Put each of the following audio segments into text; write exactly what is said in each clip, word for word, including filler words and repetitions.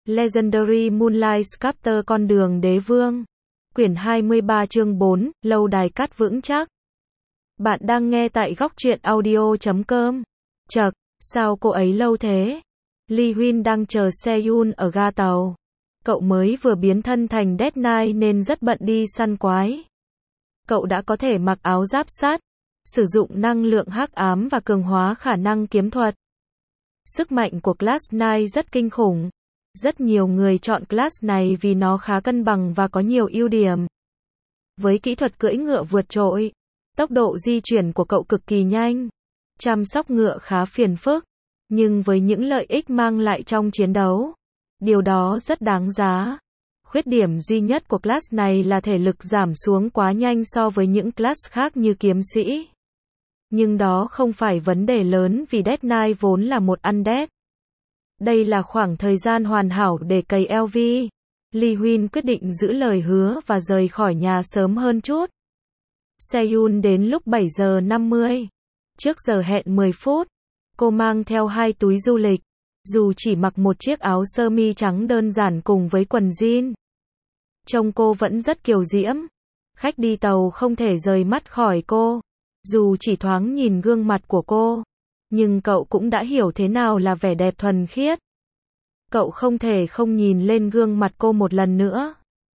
Legendary Moonlight Sculptor Con đường đế vương. Quyển hai mươi ba chương bốn, lâu đài cát vững chắc. Bạn đang nghe tại góc truyện audio chấm com. Chậc, sao cô ấy lâu thế? Lee Huyên đang chờ Seyun ở ga tàu. Cậu mới vừa biến thân thành Death Knight nên rất bận đi săn quái. Cậu đã có thể mặc áo giáp sắt, sử dụng năng lượng hắc ám và cường hóa khả năng kiếm thuật. Sức mạnh của class Knight rất kinh khủng. Rất nhiều người chọn class này vì nó khá cân bằng và có nhiều ưu điểm. Với kỹ thuật cưỡi ngựa vượt trội, tốc độ di chuyển của cậu cực kỳ nhanh. Chăm sóc ngựa khá phiền phức, nhưng với những lợi ích mang lại trong chiến đấu, điều đó rất đáng giá. Khuyết điểm duy nhất của class này là thể lực giảm xuống quá nhanh so với những class khác như kiếm sĩ. Nhưng đó không phải vấn đề lớn vì Death Knight vốn là một undead. Đây là khoảng thời gian hoàn hảo để cày lờ vê. Lee Huyên quyết định giữ lời hứa và rời khỏi nhà sớm hơn chút. Seyun đến lúc bảy giờ năm mươi. Trước giờ hẹn mười phút, cô mang theo hai túi du lịch. Dù chỉ mặc một chiếc áo sơ mi trắng đơn giản cùng với quần jean, trông cô vẫn rất kiều diễm. Khách đi tàu không thể rời mắt khỏi cô. Dù chỉ thoáng nhìn gương mặt của cô, nhưng cậu cũng đã hiểu thế nào là vẻ đẹp thuần khiết. Cậu không thể không nhìn lên gương mặt cô một lần nữa.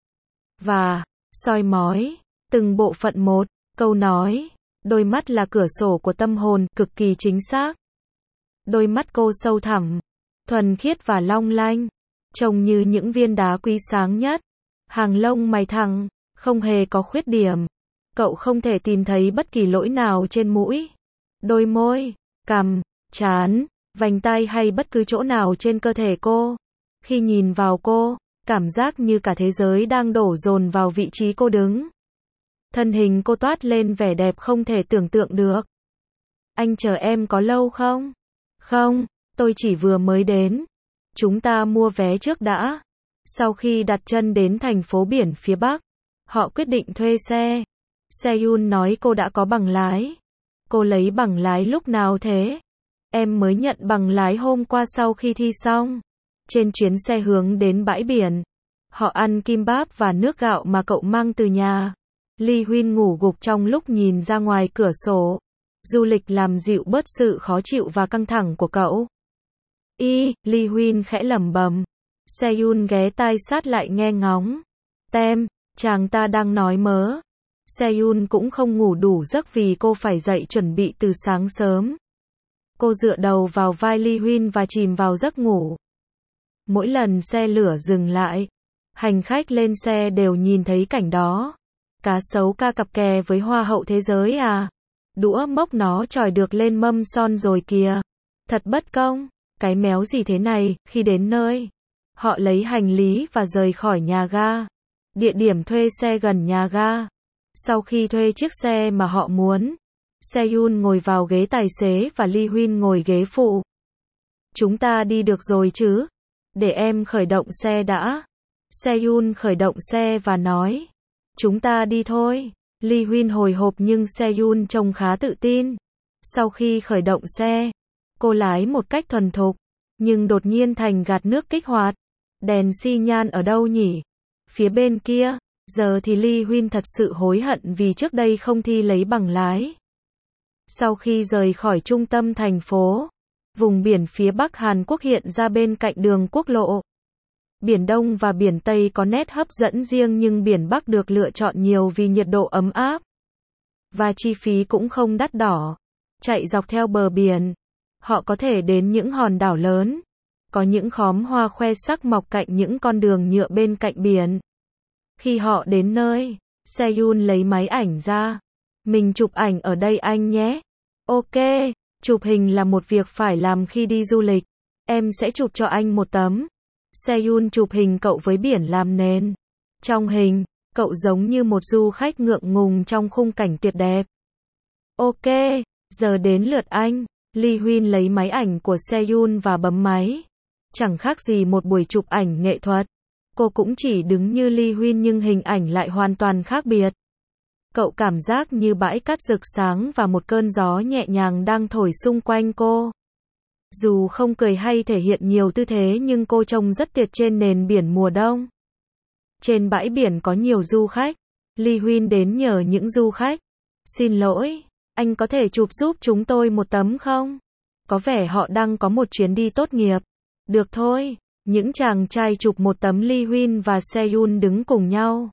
Và, soi mói, từng bộ phận một, câu nói, đôi mắt là cửa sổ của tâm hồn, cực kỳ chính xác. Đôi mắt cô sâu thẳm, thuần khiết và long lanh, trông như những viên đá quý sáng nhất. Hàng lông mày thẳng, không hề có khuyết điểm. Cậu không thể tìm thấy bất kỳ lỗi nào trên mũi, đôi môi, cằm, trán, vành tai hay bất cứ chỗ nào trên cơ thể cô. Khi nhìn vào cô, cảm giác như cả thế giới đang đổ dồn vào vị trí cô đứng. Thân hình cô toát lên vẻ đẹp không thể tưởng tượng được. Anh chờ em có lâu không? Không, tôi chỉ vừa mới đến. Chúng ta mua vé trước đã. Sau khi đặt chân đến thành phố biển phía Bắc, họ quyết định thuê xe. Seyun nói cô đã có bằng lái. Cô lấy bằng lái lúc nào thế? Em mới nhận bằng lái hôm qua sau khi thi xong. Trên chuyến xe hướng đến bãi biển, họ ăn kimbap và nước gạo mà cậu mang từ nhà. Lee Huyên ngủ gục trong lúc nhìn ra ngoài cửa sổ. Du lịch làm dịu bớt sự khó chịu và căng thẳng của cậu. Y, Lee Huyên khẽ lẩm bẩm. Seyun ghé tai sát lại nghe ngóng. Tem, chàng ta đang nói mớ. Seyun cũng không ngủ đủ giấc vì cô phải dậy chuẩn bị từ sáng sớm. Cô dựa đầu vào vai Lee Huyên và chìm vào giấc ngủ. Mỗi lần xe lửa dừng lại, hành khách lên xe đều nhìn thấy cảnh đó. Cá sấu ca cặp kè với hoa hậu thế giới à? Đũa mốc nó chòi được lên mâm son rồi kìa. Thật bất công. Cái méo gì thế này? Khi đến nơi, họ lấy hành lý và rời khỏi nhà ga. Địa điểm thuê xe gần nhà ga. Sau khi thuê chiếc xe mà họ muốn, Seyun ngồi vào ghế tài xế và Lee Huyên ngồi ghế phụ. Chúng ta đi được rồi chứ? Để em khởi động xe đã. Seyun khởi động xe và nói. Chúng ta đi thôi. Lee Huyên hồi hộp nhưng Seyun trông khá tự tin. Sau khi khởi động xe, cô lái một cách thuần thục, nhưng đột nhiên thành gạt nước kích hoạt. Đèn xi nhan ở đâu nhỉ? Phía bên kia. Giờ thì Lee Huyên thật sự hối hận vì trước đây không thi lấy bằng lái. Sau khi rời khỏi trung tâm thành phố, vùng biển phía Bắc Hàn Quốc hiện ra bên cạnh đường quốc lộ. Biển Đông và Biển Tây có nét hấp dẫn riêng nhưng Biển Bắc được lựa chọn nhiều vì nhiệt độ ấm áp. Và chi phí cũng không đắt đỏ. Chạy dọc theo bờ biển, họ có thể đến những hòn đảo lớn. Có những khóm hoa khoe sắc mọc cạnh những con đường nhựa bên cạnh biển. Khi họ đến nơi, Seyun lấy máy ảnh ra. Mình chụp ảnh ở đây anh nhé. Ok, chụp hình là một việc phải làm khi đi du lịch. Em sẽ chụp cho anh một tấm. Seyun chụp hình cậu với biển làm nền. Trong hình, cậu giống như một du khách ngượng ngùng trong khung cảnh tuyệt đẹp. Ok, giờ đến lượt anh. Lee Huyên lấy máy ảnh của Seyun và bấm máy. Chẳng khác gì một buổi chụp ảnh nghệ thuật. Cô cũng chỉ đứng như Lee Huyên nhưng hình ảnh lại hoàn toàn khác biệt. Cậu cảm giác như bãi cát rực sáng và một cơn gió nhẹ nhàng đang thổi xung quanh cô. Dù không cười hay thể hiện nhiều tư thế nhưng cô trông rất tuyệt trên nền biển mùa đông. Trên bãi biển có nhiều du khách. Lee Huyên đến nhờ những du khách. Xin lỗi, anh có thể chụp giúp chúng tôi một tấm không? Có vẻ họ đang có một chuyến đi tốt nghiệp. Được thôi, những chàng trai chụp một tấm Lee Huyên và Sehun đứng cùng nhau.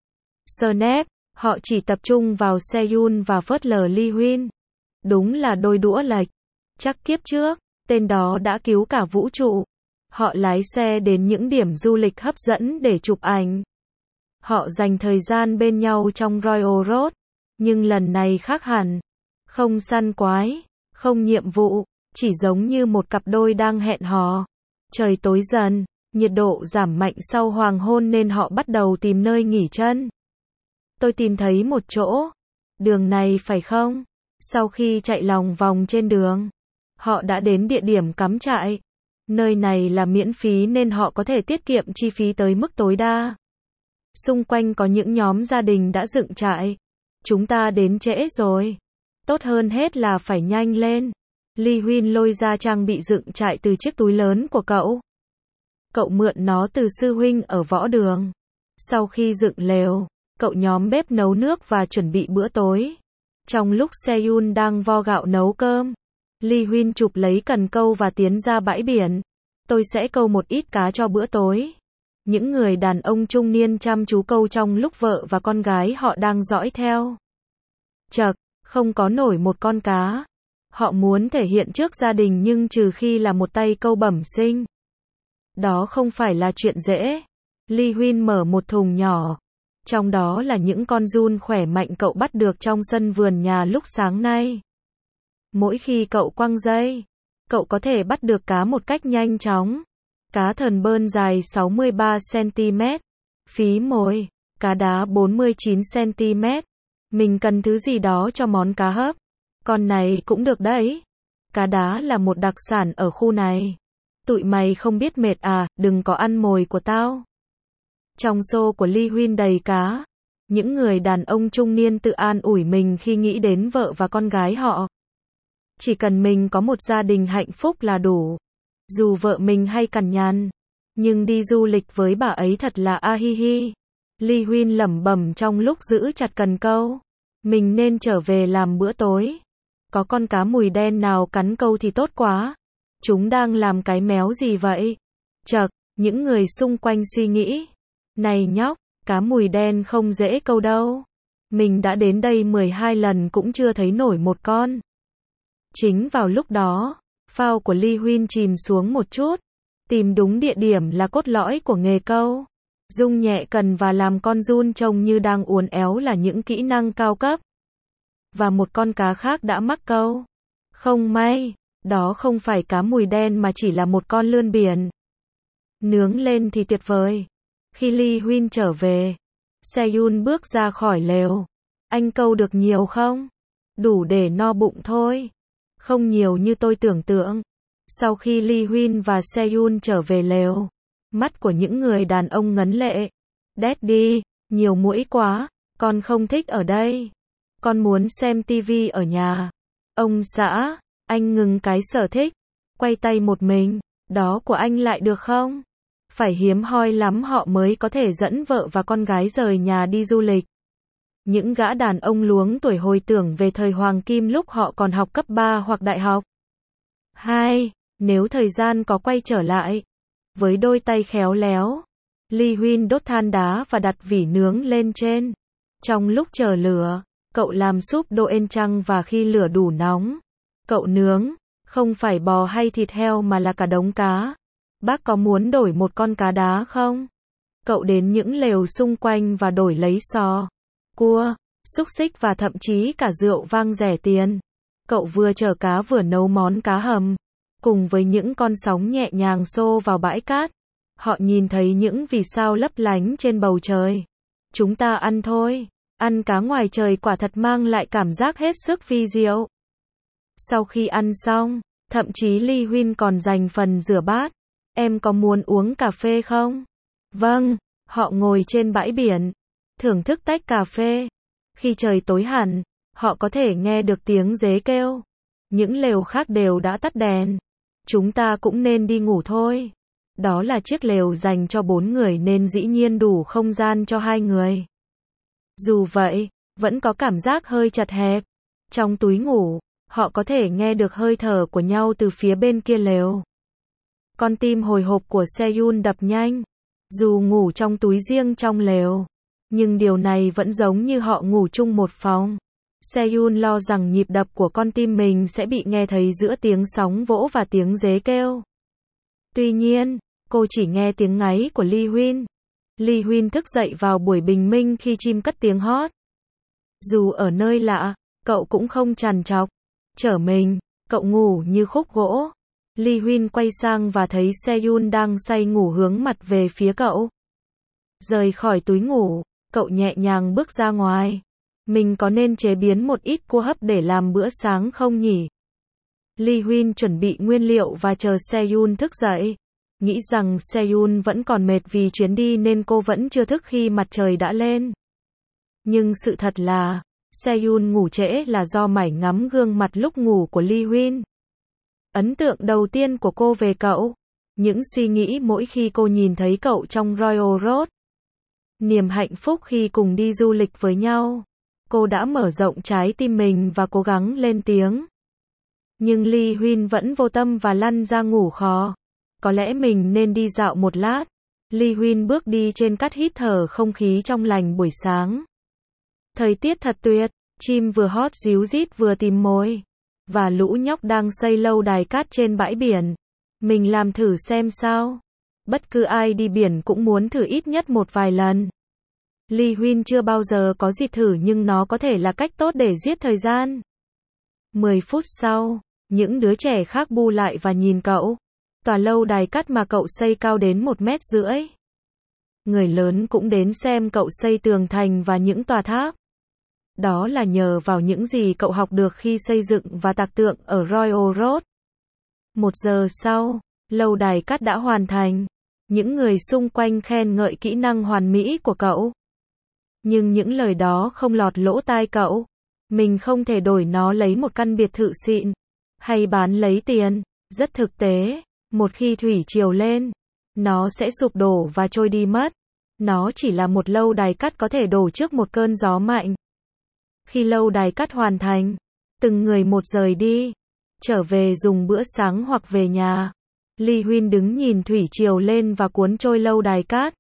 Snap, họ chỉ tập trung vào Sehun và phớt lờ Lee Huyên. Đúng là đôi đũa lệch. Chắc kiếp trước, tên đó đã cứu cả vũ trụ. Họ lái xe đến những điểm du lịch hấp dẫn để chụp ảnh. Họ dành thời gian bên nhau trong Royal Road. Nhưng lần này khác hẳn. Không săn quái, không nhiệm vụ, chỉ giống như một cặp đôi đang hẹn hò. Trời tối dần, nhiệt độ giảm mạnh sau hoàng hôn nên họ bắt đầu tìm nơi nghỉ chân. Tôi tìm thấy một chỗ. Đường này phải không? Sau khi chạy lòng vòng trên đường, họ đã đến địa điểm cắm trại. Nơi này là miễn phí nên họ có thể tiết kiệm chi phí tới mức tối đa. Xung quanh có những nhóm gia đình đã dựng trại. Chúng ta đến trễ rồi. Tốt hơn hết là phải nhanh lên. Lee Huyên lôi ra trang bị dựng trại từ chiếc túi lớn của cậu. Cậu mượn nó từ sư huynh ở võ đường. Sau khi dựng lều, cậu nhóm bếp nấu nước và chuẩn bị bữa tối. Trong lúc Sehun đang vo gạo nấu cơm, Lee Huyên chụp lấy cần câu và tiến ra bãi biển. Tôi sẽ câu một ít cá cho bữa tối. Những người đàn ông trung niên chăm chú câu trong lúc vợ và con gái họ đang dõi theo. Chậc, không có nổi một con cá. Họ muốn thể hiện trước gia đình nhưng trừ khi là một tay câu bẩm sinh. Đó không phải là chuyện dễ. Lee Huyên mở một thùng nhỏ. Trong đó là những con giun khỏe mạnh cậu bắt được trong sân vườn nhà lúc sáng nay. Mỗi khi cậu quăng dây, cậu có thể bắt được cá một cách nhanh chóng. Cá thần bơn dài sáu mươi ba xăng-ti-mét. Phí mồi, cá đá bốn mươi chín xăng-ti-mét. Mình cần thứ gì đó cho món cá hấp. Con này cũng được đấy. Cá đá là một đặc sản ở khu này. Tụi mày không biết mệt à, đừng có ăn mồi của tao. Trong xô của Lee Huyên đầy cá. Những người đàn ông trung niên tự an ủi mình khi nghĩ đến vợ và con gái họ. Chỉ cần mình có một gia đình hạnh phúc là đủ. Dù vợ mình hay cằn nhằn, nhưng đi du lịch với bà ấy thật là a hi hi. Lee Huyên lẩm bẩm trong lúc giữ chặt cần câu. Mình nên trở về làm bữa tối. Có con cá mùi đen nào cắn câu thì tốt quá. Chúng đang làm cái méo gì vậy? Chậc, những người xung quanh suy nghĩ. Này nhóc, cá mùi đen không dễ câu đâu. Mình đã đến đây mười hai lần cũng chưa thấy nổi một con. Chính vào lúc đó, phao của Lee Huyên chìm xuống một chút. Tìm đúng địa điểm là cốt lõi của nghề câu. Rung nhẹ cần và làm con giun trông như đang uốn éo là những kỹ năng cao cấp. Và một con cá khác đã mắc câu. Không may, đó không phải cá mùi đen mà chỉ là một con lươn biển. Nướng lên thì tuyệt vời. Khi Lee Huyên trở về, Sehun bước ra khỏi lều. Anh câu được nhiều không? Đủ để no bụng thôi. Không nhiều như tôi tưởng tượng. Sau khi Lee Huyên và Sehun trở về lều, mắt của những người đàn ông ngấn lệ. Daddy, nhiều muỗi quá, con không thích ở đây. Con muốn xem tivi ở nhà. Ông xã, anh ngừng cái sở thích. Quay tay một mình, đó của anh lại được không? Phải hiếm hoi lắm họ mới có thể dẫn vợ và con gái rời nhà đi du lịch. Những gã đàn ông luống tuổi hồi tưởng về thời hoàng kim lúc họ còn học cấp ba hoặc đại học. Hai, nếu thời gian có quay trở lại. Với đôi tay khéo léo, Lee Huyên đốt than đá và đặt vỉ nướng lên trên. Trong lúc chờ lửa, cậu làm súp doenjang và khi lửa đủ nóng, cậu nướng, không phải bò hay thịt heo mà là cả đống cá. Bác có muốn đổi một con cá đá không? Cậu đến những lều xung quanh và đổi lấy sò, cua, xúc xích và thậm chí cả rượu vang rẻ tiền. Cậu vừa chở cá vừa nấu món cá hầm. Cùng với những con sóng nhẹ nhàng xô vào bãi cát, họ nhìn thấy những vì sao lấp lánh trên bầu trời. Chúng ta ăn thôi. Ăn cá ngoài trời quả thật mang lại cảm giác hết sức vi diệu. Sau khi ăn xong, thậm chí Lee Huyên còn dành phần rửa bát. Em có muốn uống cà phê không? Vâng, họ ngồi trên bãi biển, thưởng thức tách cà phê. Khi trời tối hẳn, họ có thể nghe được tiếng dế kêu. Những lều khác đều đã tắt đèn. Chúng ta cũng nên đi ngủ thôi. Đó là chiếc lều dành cho bốn người nên dĩ nhiên đủ không gian cho hai người. Dù vậy, vẫn có cảm giác hơi chật hẹp. Trong túi ngủ, họ có thể nghe được hơi thở của nhau từ phía bên kia lều. Con tim hồi hộp của Seyun đập nhanh. Dù ngủ trong túi riêng trong lều, nhưng điều này vẫn giống như họ ngủ chung một phòng. Seyun lo rằng nhịp đập của con tim mình sẽ bị nghe thấy giữa tiếng sóng vỗ và tiếng dế kêu. Tuy nhiên, cô chỉ nghe tiếng ngáy của Lee Huyên. Lee Huyên thức dậy vào buổi bình minh khi chim cất tiếng hót. Dù ở nơi lạ, cậu cũng không trằn trọc. Trở mình, cậu ngủ như khúc gỗ. Lee Huyên quay sang và thấy Seyun đang say ngủ hướng mặt về phía cậu. Rời khỏi túi ngủ, cậu nhẹ nhàng bước ra ngoài. Mình có nên chế biến một ít cua hấp để làm bữa sáng không nhỉ? Lee Huyên chuẩn bị nguyên liệu và chờ Seyun thức dậy. Nghĩ rằng Seyun vẫn còn mệt vì chuyến đi nên cô vẫn chưa thức khi mặt trời đã lên. Nhưng sự thật là, Seyun ngủ trễ là do mải ngắm gương mặt lúc ngủ của Lee Huyên. Ấn tượng đầu tiên của cô về cậu, những suy nghĩ mỗi khi cô nhìn thấy cậu trong Royal Road. Niềm hạnh phúc khi cùng đi du lịch với nhau. Cô đã mở rộng trái tim mình và cố gắng lên tiếng. Nhưng Lee Huyên vẫn vô tâm và lăn ra ngủ khò. Có lẽ mình nên đi dạo một lát. Lee Huyên bước đi trên cát hít thở không khí trong lành buổi sáng. Thời tiết thật tuyệt, chim vừa hót ríu rít vừa tìm mồi. Và lũ nhóc đang xây lâu đài cát trên bãi biển. Mình làm thử xem sao. Bất cứ ai đi biển cũng muốn thử ít nhất một vài lần. Lee Huyên chưa bao giờ có dịp thử nhưng nó có thể là cách tốt để giết thời gian. mười phút sau, những đứa trẻ khác bu lại và nhìn cậu. Tòa lâu đài cát mà cậu xây cao đến một mét rưỡi. Người lớn cũng đến xem cậu xây tường thành và những tòa tháp. Đó là nhờ vào những gì cậu học được khi xây dựng và tạc tượng ở Royal Road. Một giờ sau, lâu đài cát đã hoàn thành. Những người xung quanh khen ngợi kỹ năng hoàn mỹ của cậu. Nhưng những lời đó không lọt lỗ tai cậu. Mình không thể đổi nó lấy một căn biệt thự xịn. Hay bán lấy tiền. Rất thực tế. Một khi thủy triều lên, nó sẽ sụp đổ và trôi đi mất. Nó chỉ là một lâu đài cát có thể đổ trước một cơn gió mạnh. Khi lâu đài cát hoàn thành, từng người một rời đi, trở về dùng bữa sáng hoặc về nhà. Lee Huyên đứng nhìn thủy triều lên và cuốn trôi lâu đài cát.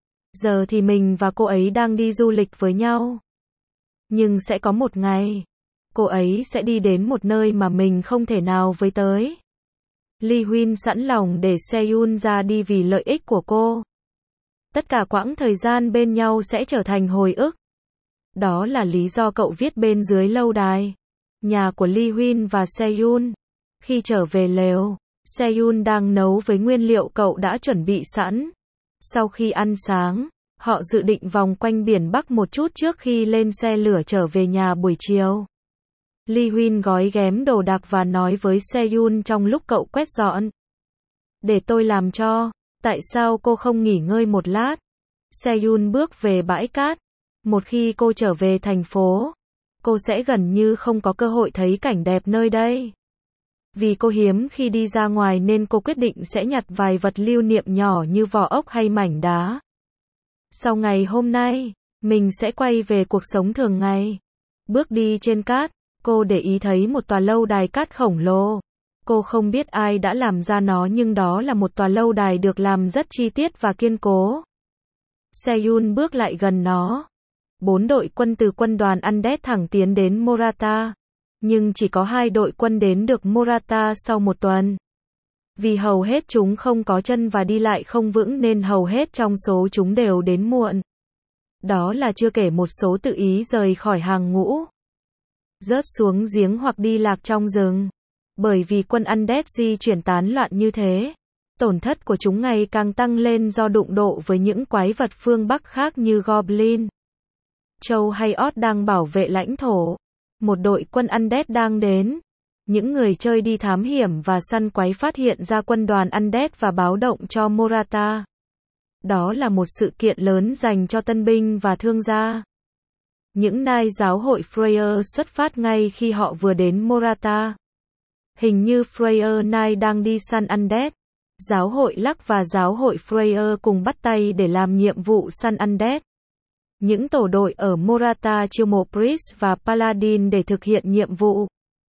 Giờ thì mình và cô ấy đang đi du lịch với nhau. Nhưng sẽ có một ngày, cô ấy sẽ đi đến một nơi mà mình không thể nào với tới. Lee Huyên sẵn lòng để Seyun ra đi vì lợi ích của cô. Tất cả quãng thời gian bên nhau sẽ trở thành hồi ức. Đó là lý do cậu viết bên dưới lâu đài. Nhà của Lee Huyên và Seyun. Khi trở về lều, Seyun đang nấu với nguyên liệu cậu đã chuẩn bị sẵn. Sau khi ăn sáng, họ dự định vòng quanh biển Bắc một chút trước khi lên xe lửa trở về nhà buổi chiều. Lee Huyên gói ghém đồ đạc và nói với Seyun trong lúc cậu quét dọn. Để tôi làm cho, tại sao cô không nghỉ ngơi một lát? Seyun bước về bãi cát. Một khi cô trở về thành phố, cô sẽ gần như không có cơ hội thấy cảnh đẹp nơi đây. Vì cô hiếm khi đi ra ngoài nên cô quyết định sẽ nhặt vài vật lưu niệm nhỏ như vỏ ốc hay mảnh đá. Sau ngày hôm nay, mình sẽ quay về cuộc sống thường ngày. Bước đi trên cát, cô để ý thấy một tòa lâu đài cát khổng lồ. Cô không biết ai đã làm ra nó nhưng đó là một tòa lâu đài được làm rất chi tiết và kiên cố. Seyun bước lại gần nó. Bốn đội quân từ quân đoàn Undead thẳng tiến đến Morata. Nhưng chỉ có hai đội quân đến được Morata sau một tuần. Vì hầu hết chúng không có chân và đi lại không vững nên hầu hết trong số chúng đều đến muộn. Đó là chưa kể một số tự ý rời khỏi hàng ngũ. Rớt xuống giếng hoặc đi lạc trong rừng. Bởi vì quân Undead di chuyển tán loạn như thế, tổn thất của chúng ngày càng tăng lên do đụng độ với những quái vật phương Bắc khác như Goblin, Trâu hay Ot đang bảo vệ lãnh thổ. Một đội quân Undead đang đến. Những người chơi đi thám hiểm và săn quái phát hiện ra quân đoàn Undead và báo động cho Morata. Đó là một sự kiện lớn dành cho tân binh và thương gia. Những nai giáo hội Freyr xuất phát ngay khi họ vừa đến Morata. Hình như Freya Knight đang đi săn undead. Giáo hội Luck và giáo hội Freya cùng bắt tay để làm nhiệm vụ săn undead. Những tổ đội ở Morata chiêu mộ Priest và Paladin để thực hiện nhiệm vụ.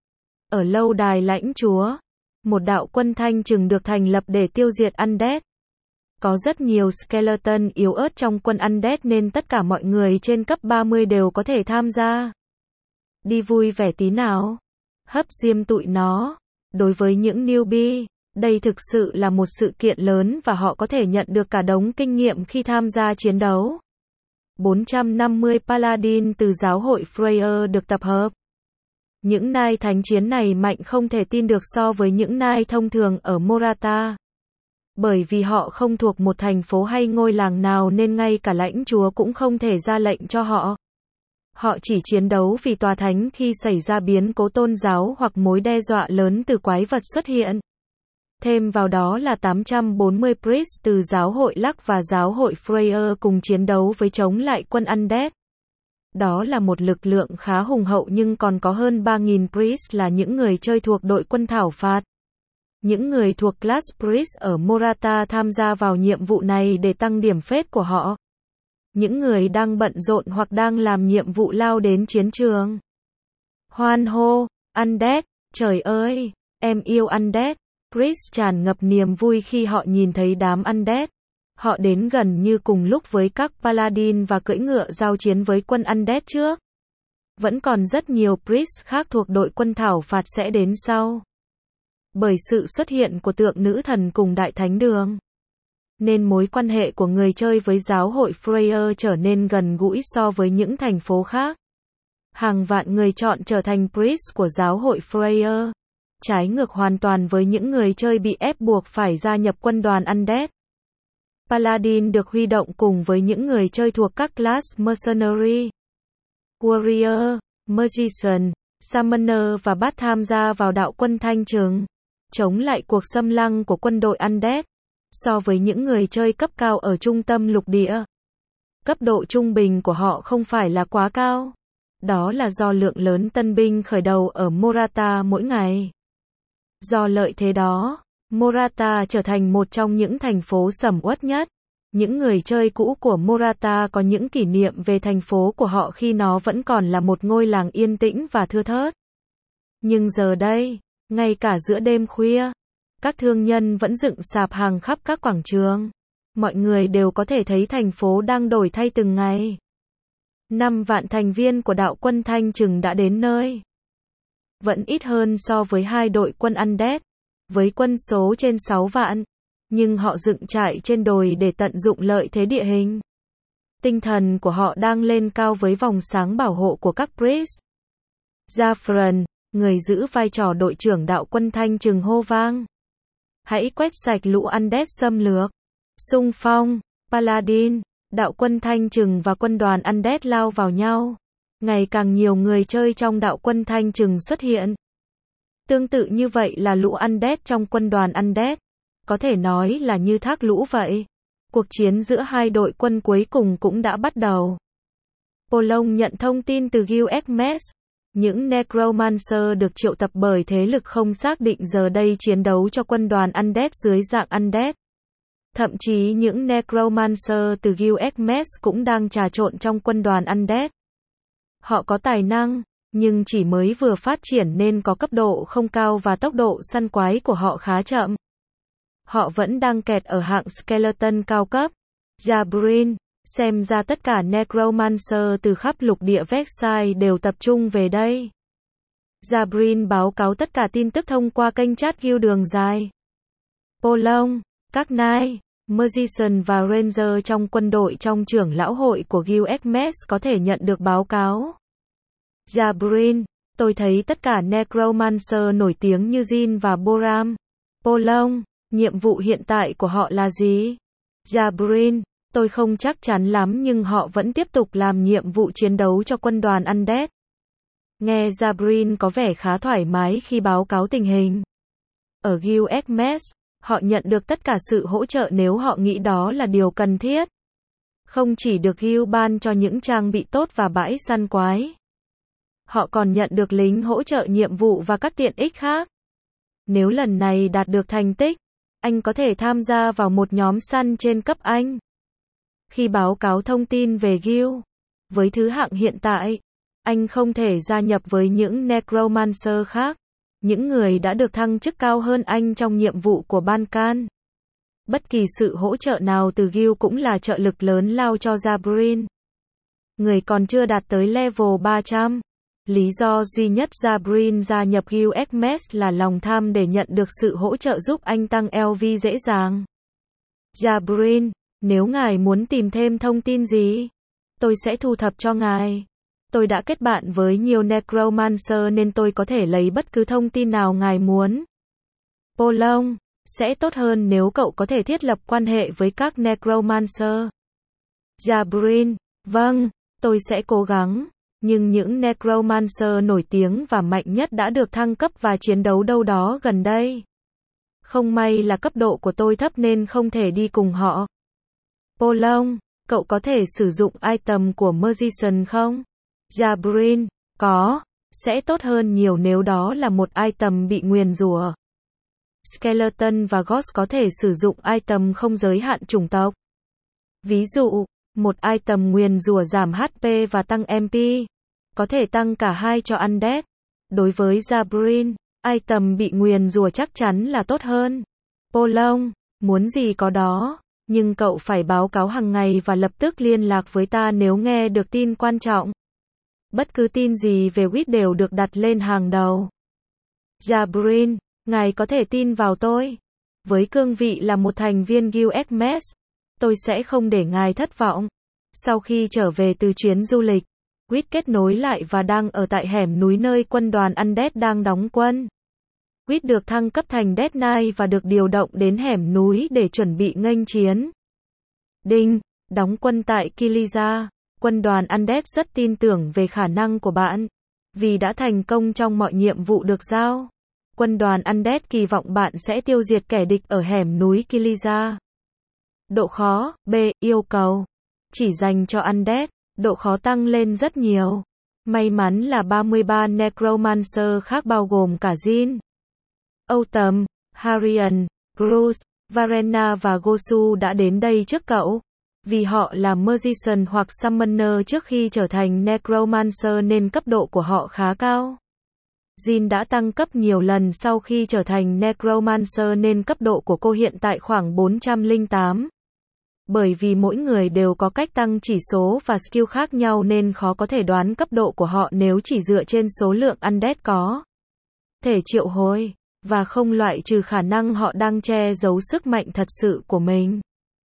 Ở lâu đài lãnh chúa, một đạo quân thanh trừng được thành lập để tiêu diệt undead. Có rất nhiều skeleton yếu ớt trong quân undead nên tất cả mọi người trên cấp ba mươi đều có thể tham gia. Đi vui vẻ tí nào. Hấp diêm tụi nó. Đối với những newbie, đây thực sự là một sự kiện lớn và họ có thể nhận được cả đống kinh nghiệm khi tham gia chiến đấu. bốn trăm năm mươi Paladin từ giáo hội Freya được tập hợp. Những nai thánh chiến này mạnh không thể tin được so với những nai thông thường ở Morata. Bởi vì họ không thuộc một thành phố hay ngôi làng nào nên ngay cả lãnh chúa cũng không thể ra lệnh cho họ. Họ chỉ chiến đấu vì tòa thánh khi xảy ra biến cố tôn giáo hoặc mối đe dọa lớn từ quái vật xuất hiện. Thêm vào đó là tám trăm bốn mươi priest từ giáo hội Luck và giáo hội Freya cùng chiến đấu với chống lại quân undead. Đó là một lực lượng khá hùng hậu nhưng còn có hơn ba nghìn priest là những người chơi thuộc đội quân thảo phạt. Những người thuộc class priest ở Morata tham gia vào nhiệm vụ này để tăng điểm phết của họ. Những người đang bận rộn hoặc đang làm nhiệm vụ lao đến chiến trường. Hoan hô, undead, trời ơi, em yêu undead. Priest tràn ngập niềm vui khi họ nhìn thấy đám undead. Họ đến gần như cùng lúc với các paladin và cưỡi ngựa giao chiến với quân undead trước. Vẫn còn rất nhiều priest khác thuộc đội quân thảo phạt sẽ đến sau. Bởi sự xuất hiện của tượng nữ thần cùng đại thánh đường, nên mối quan hệ của người chơi với giáo hội Freya trở nên gần gũi so với những thành phố khác. Hàng vạn người chọn trở thành priest của giáo hội Freya. Trái ngược hoàn toàn với những người chơi bị ép buộc phải gia nhập quân đoàn undead. Paladin được huy động cùng với những người chơi thuộc các class Mercenary, Warrior, Magician, Summoner và Bard tham gia vào đạo quân thanh trừng, chống lại cuộc xâm lăng của quân đội undead. So với những người chơi cấp cao ở trung tâm lục địa, cấp độ trung bình của họ không phải là quá cao. Đó là do lượng lớn tân binh khởi đầu ở Morata mỗi ngày. Do lợi thế đó, Morata trở thành một trong những thành phố sầm uất nhất. Những người chơi cũ của Morata có những kỷ niệm về thành phố của họ khi nó vẫn còn là một ngôi làng yên tĩnh và thưa thớt. Nhưng giờ đây, ngay cả giữa đêm khuya, các thương nhân vẫn dựng sạp hàng khắp các quảng trường. Mọi người đều có thể thấy thành phố đang đổi thay từng ngày. Năm vạn thành viên của đạo quân thanh trừng đã đến nơi. Vẫn ít hơn so với hai đội quân undead, với quân số trên sáu vạn. Nhưng họ dựng trại trên đồi để tận dụng lợi thế địa hình. Tinh thần của họ đang lên cao với vòng sáng bảo hộ của các priest. Jaffron, người giữ vai trò đội trưởng đạo quân thanh trừng hô vang. Hãy quét sạch lũ undead xâm lược. Xung phong, Paladin, đạo quân thanh trừng và quân đoàn undead lao vào nhau. Ngày càng nhiều người chơi trong đạo quân thanh trừng xuất hiện. Tương tự như vậy là lũ undead trong quân đoàn undead. Có thể nói là như thác lũ vậy. Cuộc chiến giữa hai đội quân cuối cùng cũng đã bắt đầu. Polong nhận thông tin từ Gilgamesh. Những Necromancer được triệu tập bởi thế lực không xác định giờ đây chiến đấu cho quân đoàn undead dưới dạng undead. Thậm chí những Necromancer từ Gilgamesh cũng đang trà trộn trong quân đoàn undead. Họ có tài năng, nhưng chỉ mới vừa phát triển nên có cấp độ không cao và tốc độ săn quái của họ khá chậm. Họ vẫn đang kẹt ở hạng skeleton cao cấp. Jabrin, xem ra tất cả Necromancer từ khắp lục địa Vexai đều tập trung về đây. Jabrin báo cáo tất cả tin tức thông qua kênh chat guild đường dài. Polong, các Knight, Magician và Ranger trong quân đội trong trưởng lão hội của Gilgamesh có thể nhận được báo cáo. Jabrin, tôi thấy tất cả Necromancer nổi tiếng như Jin và Boram. Polong, nhiệm vụ hiện tại của họ là gì? Jabrin, tôi không chắc chắn lắm nhưng họ vẫn tiếp tục làm nhiệm vụ chiến đấu cho quân đoàn undead. Nghe Jabrin có vẻ khá thoải mái khi báo cáo tình hình. Ở Gilgamesh, họ nhận được tất cả sự hỗ trợ nếu họ nghĩ đó là điều cần thiết. Không chỉ được Guild ban cho những trang bị tốt và bãi săn quái. Họ còn nhận được lính hỗ trợ nhiệm vụ và các tiện ích khác. Nếu lần này đạt được thành tích, anh có thể tham gia vào một nhóm săn trên cấp Anh. Khi báo cáo thông tin về Gil, với thứ hạng hiện tại, anh không thể gia nhập với những Necromancer khác, những người đã được thăng chức cao hơn anh trong nhiệm vụ của Ban-Can. Bất kỳ sự hỗ trợ nào từ Gil cũng là trợ lực lớn lao cho Jabrin. Người còn chưa đạt tới level ba trăm. Lý do duy nhất Jabrin gia nhập Guild Hermes là lòng tham để nhận được sự hỗ trợ giúp anh tăng L V dễ dàng. Jabrin, nếu ngài muốn tìm thêm thông tin gì, tôi sẽ thu thập cho ngài. Tôi đã kết bạn với nhiều Necromancer nên tôi có thể lấy bất cứ thông tin nào ngài muốn. Polong, sẽ tốt hơn nếu cậu có thể thiết lập quan hệ với các Necromancer. Jabrin, vâng, tôi sẽ cố gắng. Nhưng những Necromancer nổi tiếng và mạnh nhất đã được thăng cấp và chiến đấu đâu đó gần đây. Không may là cấp độ của tôi thấp nên không thể đi cùng họ. Polong, cậu có thể sử dụng item của Magician không? Jabrin, có, sẽ tốt hơn nhiều nếu đó là một item bị nguyền rủa. Skeleton và Ghost có thể sử dụng item không giới hạn chủng tộc. Ví dụ, một item nguyền rủa giảm H P và tăng M P, có thể tăng cả hai cho Undead. Đối với Jabrin, item bị nguyền rủa chắc chắn là tốt hơn. Polong, muốn gì có đó, nhưng cậu phải báo cáo hàng ngày và lập tức liên lạc với ta nếu nghe được tin quan trọng. Bất cứ tin gì về Wit đều được đặt lên hàng đầu. Jabrin, ngài có thể tin vào tôi. Với cương vị là một thành viên Guild Hermes, tôi sẽ không để ngài thất vọng. Sau khi trở về từ chuyến du lịch, Wit kết nối lại và đang ở tại hẻm núi nơi quân đoàn Undead đang đóng quân. Wit được thăng cấp thành Death Knight và được điều động đến hẻm núi để chuẩn bị nghênh chiến. Đinh, đóng quân tại Kiliza. Quân đoàn Undead rất tin tưởng về khả năng của bạn, vì đã thành công trong mọi nhiệm vụ được giao. Quân đoàn Undead kỳ vọng bạn sẽ tiêu diệt kẻ địch ở hẻm núi Kiliza. Độ khó, B, yêu cầu. Chỉ dành cho Undead, độ khó tăng lên rất nhiều. May mắn là ba mươi ba Necromancer khác bao gồm cả Jin, Autumn, Harian, Gruz, Varena và Gosu đã đến đây trước cậu. Vì họ là Magician hoặc Summoner trước khi trở thành Necromancer nên cấp độ của họ khá cao. Jin đã tăng cấp nhiều lần sau khi trở thành Necromancer nên cấp độ của cô hiện tại khoảng bốn trăm lẻ tám. Bởi vì mỗi người đều có cách tăng chỉ số và skill khác nhau nên khó có thể đoán cấp độ của họ nếu chỉ dựa trên số lượng Undead có thể triệu hồi, và không loại trừ khả năng họ đang che giấu sức mạnh thật sự của mình.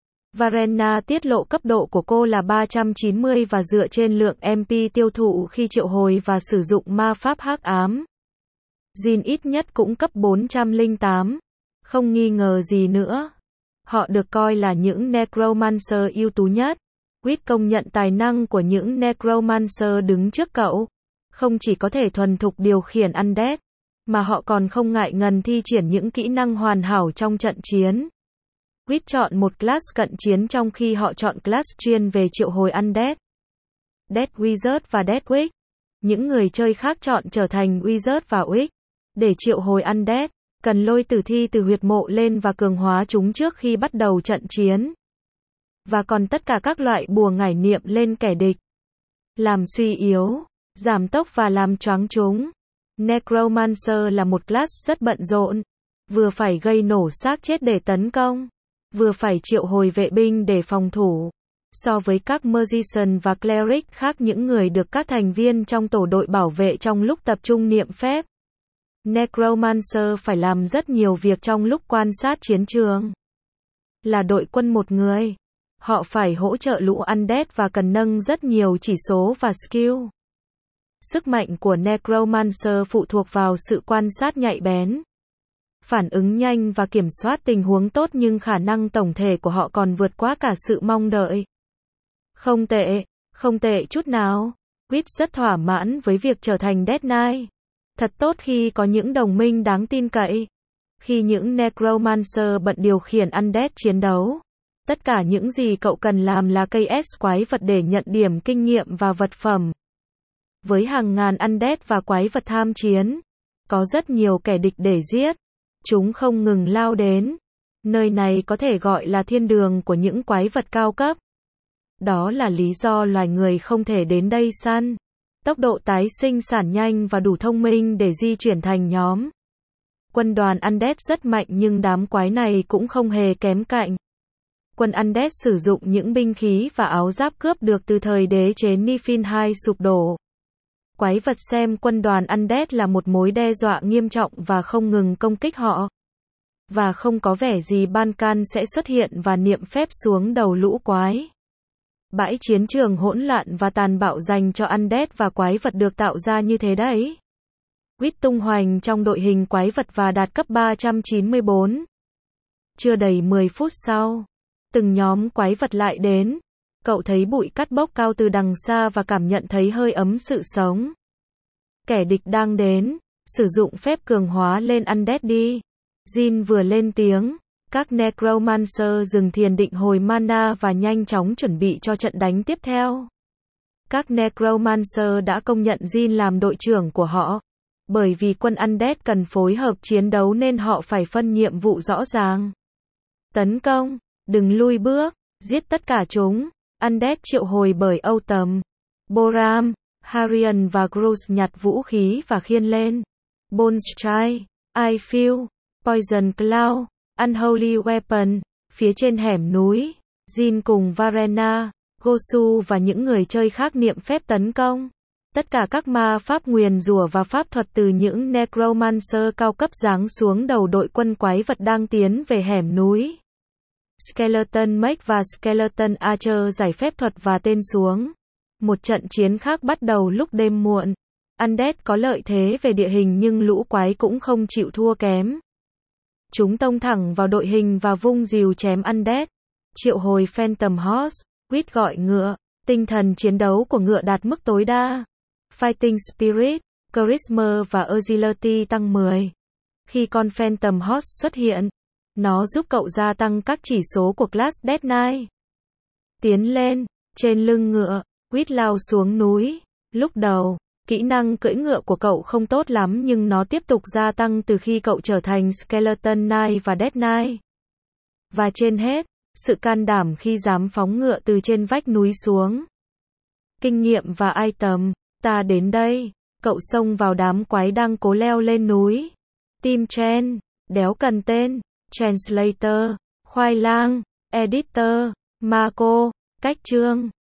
Varena tiết lộ cấp độ của cô là ba trăm chín mươi và dựa trên lượng M P tiêu thụ khi triệu hồi và sử dụng ma pháp hắc ám. Jin ít nhất cũng cấp bốn trăm lẻ tám. Không nghi ngờ gì nữa. Họ được coi là những Necromancer ưu tú nhất. Wit công nhận tài năng của những Necromancer đứng trước cậu. Không chỉ có thể thuần thục điều khiển Undead, mà họ còn không ngại ngần thi triển những kỹ năng hoàn hảo trong trận chiến. Wit chọn một class cận chiến trong khi họ chọn class chuyên về triệu hồi Undead. Death Wizard và Death Witch. Những người chơi khác chọn trở thành Wizard và Witch. Để triệu hồi Undead, cần lôi tử thi từ huyệt mộ lên và cường hóa chúng trước khi bắt đầu trận chiến. Và còn tất cả các loại bùa ngải niệm lên kẻ địch. Làm suy yếu, giảm tốc và làm choáng chúng. Necromancer là một class rất bận rộn. Vừa phải gây nổ xác chết để tấn công, vừa phải triệu hồi vệ binh để phòng thủ. So với các Magician và Cleric khác, những người được các thành viên trong tổ đội bảo vệ trong lúc tập trung niệm phép, Necromancer phải làm rất nhiều việc trong lúc quan sát chiến trường. Là đội quân một người, họ phải hỗ trợ lũ Undead và cần nâng rất nhiều chỉ số và skill. Sức mạnh của Necromancer phụ thuộc vào sự quan sát nhạy bén, phản ứng nhanh và kiểm soát tình huống tốt, nhưng khả năng tổng thể của họ còn vượt quá cả sự mong đợi. Không tệ, không tệ chút nào. Wit rất thỏa mãn với việc trở thành Death Knight. Thật tốt khi có những đồng minh đáng tin cậy. Khi những Necromancer bận điều khiển Undead chiến đấu, tất cả những gì cậu cần làm là cây S quái vật để nhận điểm kinh nghiệm và vật phẩm. Với hàng ngàn Undead và quái vật tham chiến, có rất nhiều kẻ địch để giết. Chúng không ngừng lao đến. Nơi này có thể gọi là thiên đường của những quái vật cao cấp. Đó là lý do loài người không thể đến đây săn. Tốc độ tái sinh sản nhanh và đủ thông minh để di chuyển thành nhóm. Quân đoàn Undead rất mạnh nhưng đám quái này cũng không hề kém cạnh. Quân Undead sử dụng những binh khí và áo giáp cướp được từ thời đế chế Niflheim hai sụp đổ. Quái vật xem quân đoàn Undead là một mối đe dọa nghiêm trọng và không ngừng công kích họ. Và không có vẻ gì Bankan sẽ xuất hiện và niệm phép xuống đầu lũ quái. Bãi chiến trường hỗn loạn và tàn bạo dành cho Undead và quái vật được tạo ra như thế đấy. Quýt tung hoành trong đội hình quái vật và đạt cấp ba trăm chín mươi bốn. Chưa đầy mười phút sau, từng nhóm quái vật lại đến. Cậu thấy bụi cát bốc cao từ đằng xa và cảm nhận thấy hơi ấm sự sống. Kẻ địch đang đến, sử dụng phép cường hóa lên Undead đi. Jin vừa lên tiếng, các Necromancer dừng thiền định hồi mana và nhanh chóng chuẩn bị cho trận đánh tiếp theo. Các Necromancer đã công nhận Jin làm đội trưởng của họ. Bởi vì quân Undead cần phối hợp chiến đấu nên họ phải phân nhiệm vụ rõ ràng. Tấn công, đừng lui bước, giết tất cả chúng. Undead triệu hồi bởi Autumn, Boram, Harian và Gruz nhặt vũ khí và khiên lên. Bonstrike, I Feel, Poison Cloud, Unholy Weapon, phía trên hẻm núi, Jin cùng Varena, Gosu và những người chơi khác niệm phép tấn công. Tất cả các ma pháp nguyền rủa và pháp thuật từ những Necromancer cao cấp giáng xuống đầu đội quân quái vật đang tiến về hẻm núi. Skeleton Mage và Skeleton Archer giải phép thuật và tên xuống. Một trận chiến khác bắt đầu lúc đêm muộn. Undead có lợi thế về địa hình nhưng lũ quái cũng không chịu thua kém. Chúng tông thẳng vào đội hình và vung rìu chém Undead. Triệu hồi Phantom Horse, Quýt gọi ngựa. Tinh thần chiến đấu của ngựa đạt mức tối đa. Fighting Spirit, Charisma và Agility tăng mười. Khi con Phantom Horse xuất hiện, nó giúp cậu gia tăng các chỉ số của Class Death Knight. Tiến lên, trên lưng ngựa, Quýt lao xuống núi. Lúc đầu, kỹ năng cưỡi ngựa của cậu không tốt lắm nhưng nó tiếp tục gia tăng từ khi cậu trở thành Skeleton Knight và Death Knight. Và trên hết, sự can đảm khi dám phóng ngựa từ trên vách núi xuống. Kinh nghiệm và item, ta đến đây, cậu xông vào đám quái đang cố leo lên núi. Team Chen, đéo cần tên, Translator, khoai lang, Editor, Marco, cách chương.